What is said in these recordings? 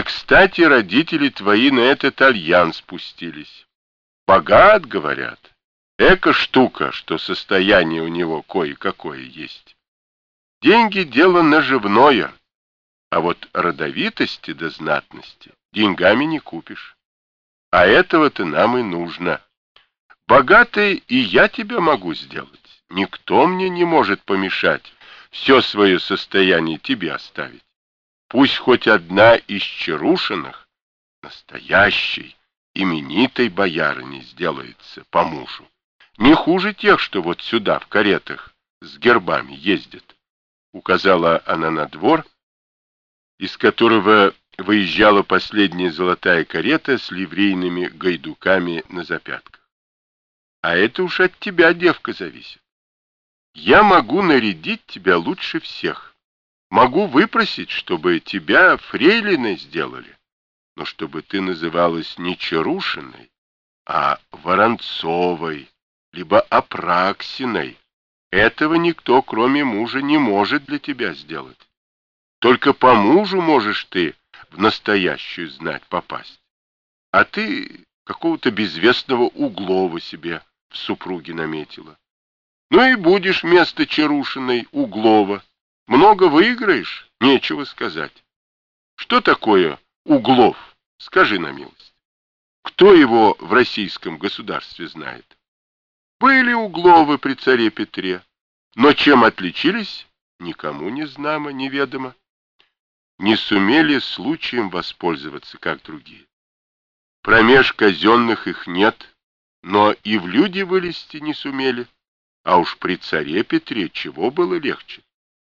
кстати родители твои на этот альянс спустились. Богат, говорят. Эка штука, что состояние у него кое-какое есть. Деньги — дело наживное, а вот родовитости да знатности деньгами не купишь. А этого-то нам и нужно. Богатый и я тебя могу сделать. Никто мне не может помешать все свое состояние тебе оставить. Пусть хоть одна из чарушиных, настоящей, именитой боярыней сделается по мужу. Не хуже тех, что вот сюда в каретах с гербами ездят. Указала она на двор, из которого выезжала последняя золотая карета с ливрейными гайдуками на запятках. А это уж от тебя, девка, зависит. Я могу нарядить тебя лучше всех. Могу выпросить, чтобы тебя фрейлиной сделали, но чтобы ты называлась не Чарушиной, а Воронцовой, либо Апраксиной. Этого никто, кроме мужа, не может для тебя сделать. Только по мужу можешь ты в настоящую знать попасть. А ты какого-то безвестного Углова себе в супруге наметила. Ну и будешь вместо Чарушиной Углова. Много выиграешь, нечего сказать. Что такое Углов? Скажи на милость. Кто его в российском государстве знает? Были Угловы при царе Петре, но чем отличились, никому не знамо, неведомо. Не сумели случаем воспользоваться, как другие. Промеж казенных их нет, но и в люди вылезти не сумели. А уж при царе Петре чего было легче?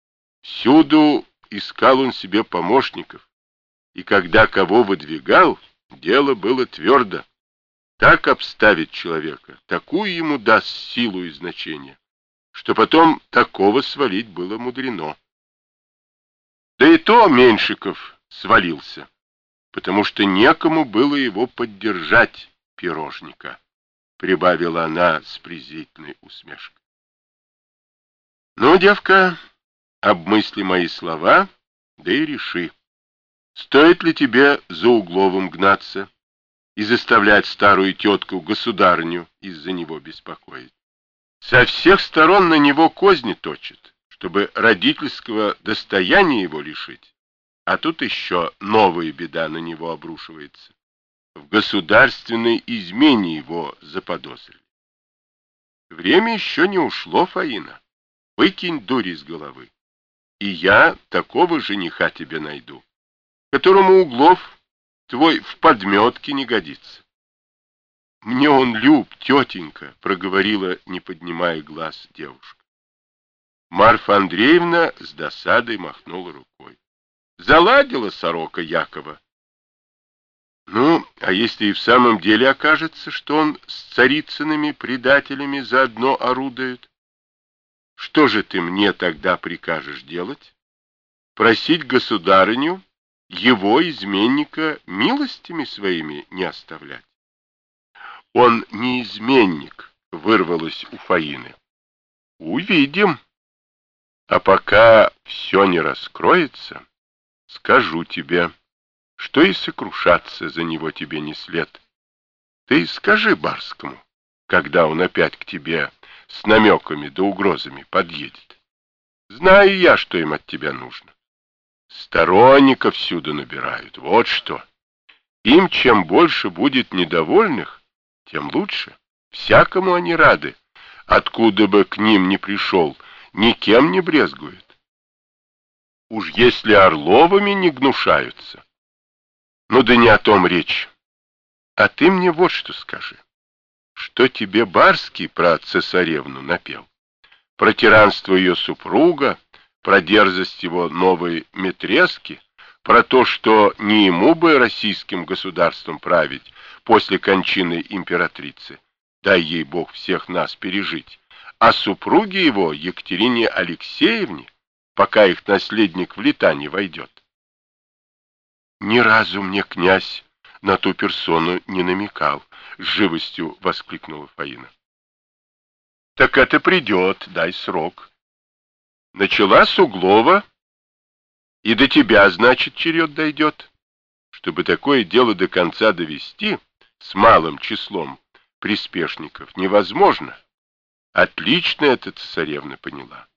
Всюду искал он себе помощников, и когда кого выдвигал, дело было твердо. Так обставит человека, такую ему даст силу и значение, что потом такого свалить было мудрено. Да и то Меньшиков свалился, потому что некому было его поддержать, пирожника, прибавила она с презрительной усмешкой. Ну, девка, обмысли мои слова, да и реши, стоит ли тебе за Угловым гнаться и заставлять старую тетку-государню из-за него беспокоить. Со всех сторон на него козни точат, чтобы родительского достояния его лишить, а тут еще новая беда на него обрушивается. В государственной измене его заподозрили. Время еще не ушло, Фаина. Выкинь дурь из головы, и я такого жениха тебе найду, которому Углов твой в подметке не годится. Мне он люб, тетенька, проговорила, не поднимая глаз, девушка. Марфа Андреевна с досадой махнула рукой. Заладила сорока Якова. Ну, а если и в самом деле окажется, что он с царицыными предателями заодно орудует, что же ты мне тогда прикажешь делать? Просить государыню его, изменника, милостями своими не оставлять? Он не изменник, вырвалось у Фаины. Увидим. А пока все не раскроется, скажу тебе, что и сокрушаться за него тебе не след. Ты скажи Барскому, когда он опять к тебе с намеками да угрозами подъедет. Знаю я, что им от тебя нужно. Сторонников всюду набирают, вот что. Им чем больше будет недовольных, тем лучше. Всякому они рады. Откуда бы к ним ни пришел, никем не брезгуют. Уж если Орловыми не гнушаются. Ну да не о том речь. А ты мне вот что скажи. Что тебе Барский про цесаревну напел? Про тиранство ее супруга, про дерзость его новой метрески, про то, что не ему бы российским государством править после кончины императрицы, дай ей Бог всех нас пережить, а супруге его, Екатерине Алексеевне, пока их наследник в лета не войдет. Ни разу мне князь на ту персону не намекал, — с живостью воскликнула Фаина. Так это придет, дай срок. Начала с Углова, и до тебя, значит, черед дойдет. чтобы такое дело до конца довести с малым числом приспешников невозможно. Отлично это цесаревна поняла.